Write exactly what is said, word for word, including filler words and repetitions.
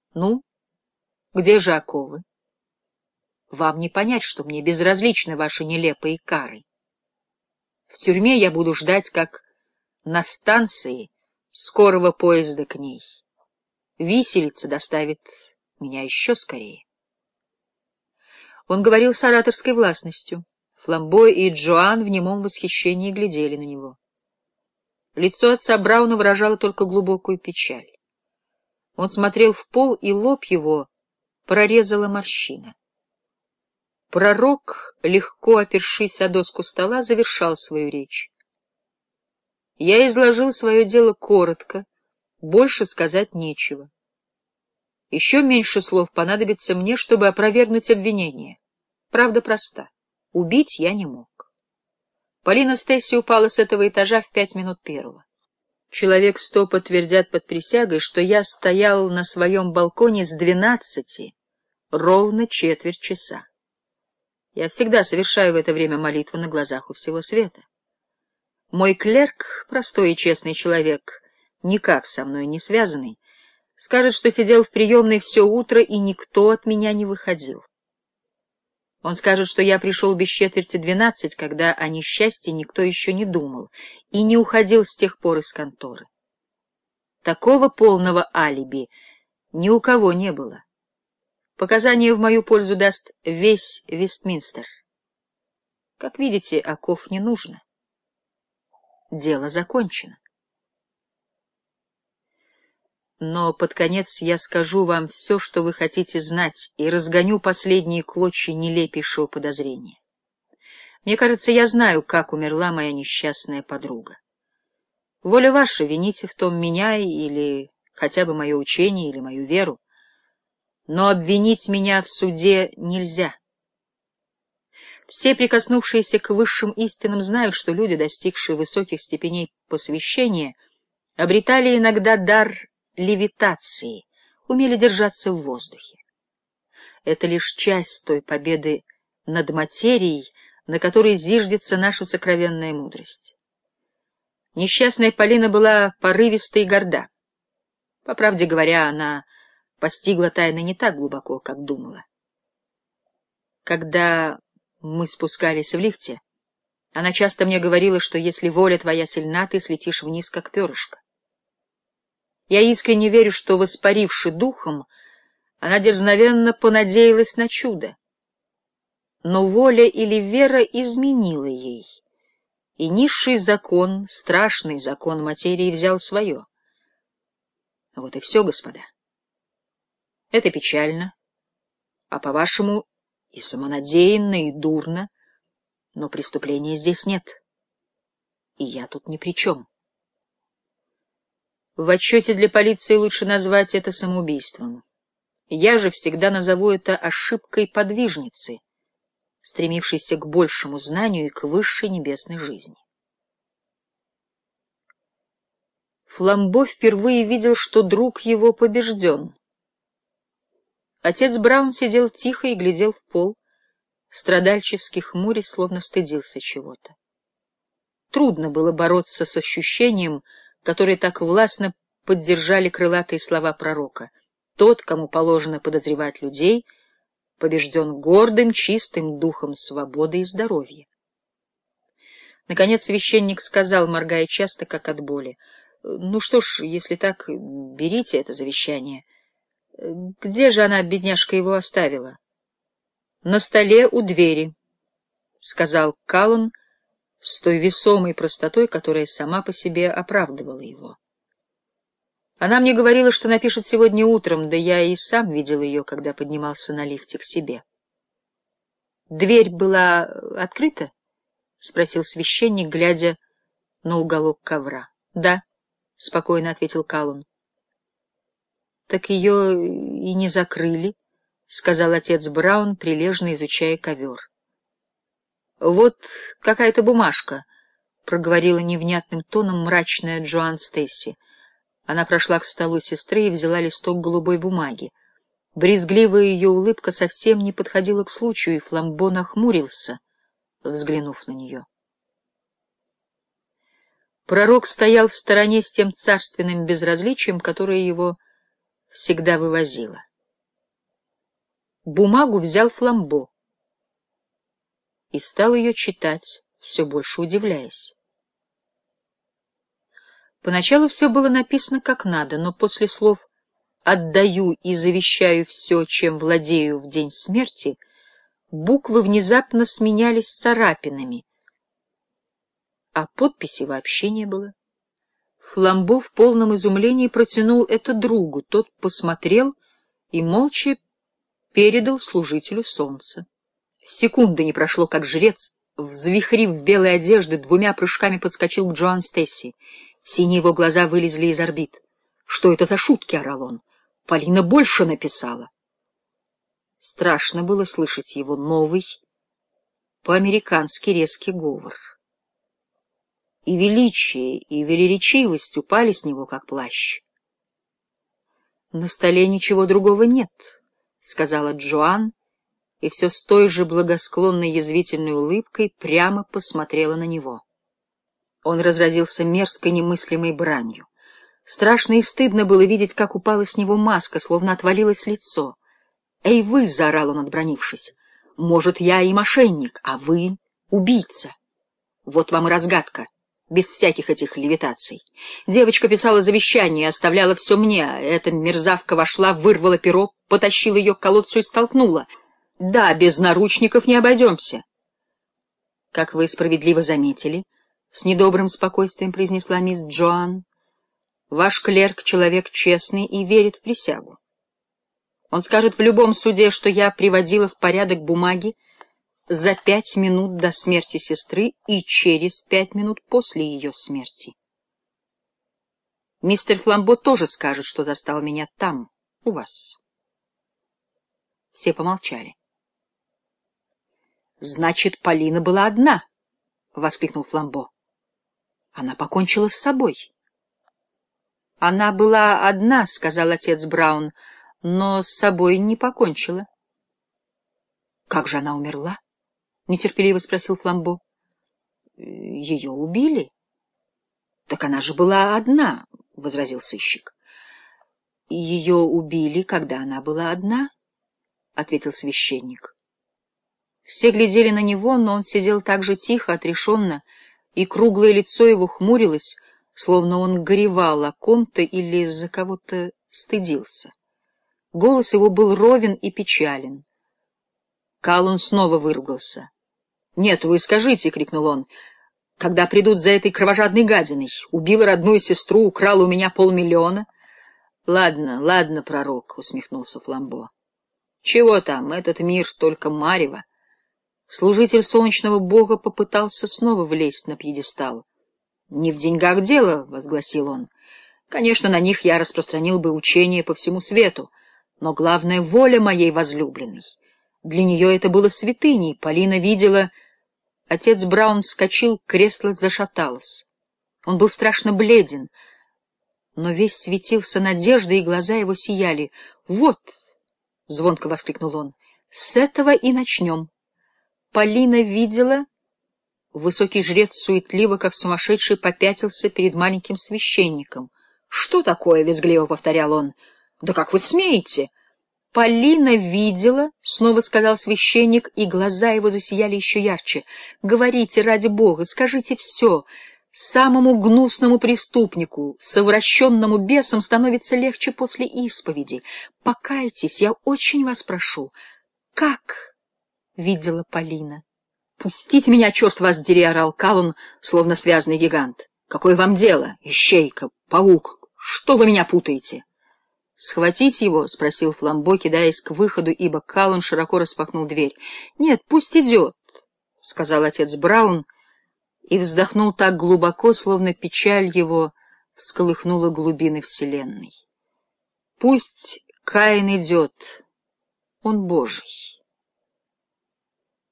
Ну, где же оковы? Вам не понять, что мне безразличны ваши нелепые кары. В тюрьме я буду ждать, как на станции скорого поезда к ней. Виселица доставит меня еще скорее. Он говорил с ораторской властностью. Фламбо и Джоан в немом восхищении глядели на него. Лицо отца Брауна выражало только глубокую печаль. Он смотрел в пол, и лоб его прорезала морщина. Пророк, легко опершись о доску стола, завершал свою речь. Я изложил свое дело коротко, больше сказать нечего. Еще меньше слов понадобится мне, чтобы опровергнуть обвинение. Правда проста. Убить я не мог. Полина Стесси упала с этого этажа в пять минут первого. Человек сто подтвердят под присягой, что я стоял на своем балконе с двенадцати ровно четверть часа. Я всегда совершаю в это время молитву на глазах у всего света. Мой клерк, простой и честный человек, никак со мной не связанный, скажет, что сидел в приемной все утро, и никто от меня не выходил. Он скажет, что я пришел без четверти двенадцать, когда о несчастье никто еще не думал, и не уходил с тех пор из конторы. Такого полного алиби ни у кого не было. Показания в мою пользу даст весь Вестминстер. Как видите, оков не нужно. Дело закончено. Но под конец я скажу вам все, что вы хотите знать, и разгоню последние клочья нелепейшего подозрения. Мне кажется, я знаю, как умерла моя несчастная подруга. Воля ваша, вините в том меня или хотя бы мое учение или мою веру. Но обвинить меня в суде нельзя. Все, прикоснувшиеся к высшим истинам, знают, что люди, достигшие высоких степеней посвящения, обретали иногда дар левитации, умели держаться в воздухе. Это лишь часть той победы над материей, на которой зиждется наша сокровенная мудрость. Несчастная Полина была порывиста и горда. По правде говоря, она постигла тайны не так глубоко, как думала. Когда мы спускались в лифте, она часто мне говорила, что если воля твоя сильна, ты слетишь вниз, как перышко. Я искренне верю, что, воспаривши духом, она дерзновенно понадеялась на чудо. Но воля или вера изменила ей, и низший закон, страшный закон материи взял свое. Вот и все, господа. Это печально, а, по-вашему, и самонадеянно, и дурно, но преступления здесь нет, и я тут ни при чем. В отчете для полиции лучше назвать это самоубийством. Я же всегда назову это ошибкой подвижницы, стремившейся к большему знанию и к высшей небесной жизни. Фламбо впервые видел, что друг его побежден. Отец Браун сидел тихо и глядел в пол, страдальчески хмурясь, словно стыдился чего-то. Трудно было бороться с ощущением, которые так властно поддержали крылатые слова пророка. Тот, кому положено подозревать людей, побежден гордым, чистым духом свободы и здоровья. Наконец священник сказал, моргая часто, как от боли: — Ну что ж, если так, берите это завещание. Где же она, бедняжка, его оставила? — На столе у двери, — сказал Каллан с той весомой простотой, которая сама по себе оправдывала его. Она мне говорила, что напишет сегодня утром, да я и сам видел ее, когда поднимался на лифте к себе. — Дверь была открыта? — спросил священник, глядя на уголок ковра. — Да, — спокойно ответил Каллан. — Так ее и не закрыли, — сказал отец Браун, прилежно изучая ковер. — Вот какая-то бумажка, — проговорила невнятным тоном мрачная Джоан Стесси. Она прошла к столу сестры и взяла листок голубой бумаги. Брезгливая ее улыбка совсем не подходила к случаю, и Фламбо нахмурился, взглянув на нее. Пророк стоял в стороне с тем царственным безразличием, которое его всегда вывозила. Бумагу взял Фламбо и стал ее читать, все больше удивляясь. Поначалу все было написано как надо, но после слов «отдаю и завещаю все, чем владею в день смерти», буквы внезапно сменялись царапинами, а подписи вообще не было. Фламбо в полном изумлении протянул это другу, тот посмотрел и молча передал служителю солнца. Секунды не прошло, как жрец, взвихрив в белой одежды, двумя прыжками подскочил к Джоан Стесси. Синие его глаза вылезли из орбит. — Что это за шутки? — орал он. — Полина больше написала. Страшно было слышать его новый, по-американски резкий говор. И величие, и велеречивость упали с него, как плащ. — На столе ничего другого нет, — сказала Джоан, и все с той же благосклонной язвительной улыбкой прямо посмотрела на него. Он разразился мерзкой немыслимой бранью. Страшно и стыдно было видеть, как упала с него маска, словно отвалилось лицо. — Эй, вы! — заорал он, отбранившись. — Может, я и мошенник, а вы — убийца. Вот вам и разгадка, без всяких этих левитаций. Девочка писала завещание и оставляла все мне. Эта мерзавка вошла, вырвала перо, потащила ее к колодцу и столкнула. Да, без наручников не обойдемся. — Как вы справедливо заметили, — с недобрым спокойствием произнесла мисс Джоан, — ваш клерк — человек честный и верит в присягу. Он скажет в любом суде, что я приводила в порядок бумаги за пять минут до смерти сестры и через пять минут после ее смерти. Мистер Фламбо тоже скажет, что застал меня там, у вас. Все помолчали. — Значит, Полина была одна, — воскликнул Фламбо. — Она покончила с собой. — Она была одна, — сказал отец Браун, — но с собой не покончила. — Как же она умерла? — нетерпеливо спросил Фламбо. — Ее убили. — Так она же была одна, — возразил сыщик. — Ее убили, когда она была одна, — ответил священник. Все глядели на него, но он сидел так же тихо, отрешенно, и круглое лицо его хмурилось, словно он горевал о ком-то или за кого-то стыдился. Голос его был ровен и печален. Каллун снова выругался. — Нет, вы скажите, — крикнул он, — когда придут за этой кровожадной гадиной. Убила родную сестру, украла у меня полмиллиона. — Ладно, ладно, пророк, — усмехнулся Фламбо. — Чего там, этот мир только марево. Служитель солнечного бога попытался снова влезть на пьедестал. — Не в деньгах дело, — возгласил он. — Конечно, на них я распространил бы учение по всему свету, но главная — воля моей возлюбленной. Для нее это было святыней. Полина видела... Отец Браун вскочил, кресло зашаталось. Он был страшно бледен, но весь светился надеждой, и глаза его сияли. — Вот! — звонко воскликнул он. — С этого и начнем. Полина видела... Высокий жрец суетливо, как сумасшедший, попятился перед маленьким священником. — Что такое? — визгливо повторял он. — Да как вы смеете? — Полина видела, — снова сказал священник, и глаза его засияли еще ярче. — Говорите, ради Бога, скажите все. Самому гнусному преступнику, совращенному бесом, становится легче после исповеди. Покайтесь, я очень вас прошу. Как видела Полина? — Пустите меня, черт вас дери, — орал Каллун, словно связанный гигант. — Какое вам дело, ищейка, паук? Что вы меня путаете? — Схватить его? — спросил Фламбо, кидаясь к выходу, ибо Каллун широко распахнул дверь. — Нет, пусть идет, — сказал отец Браун, и вздохнул так глубоко, словно печаль его всколыхнула глубины вселенной. — Пусть Каин идет, он Божий.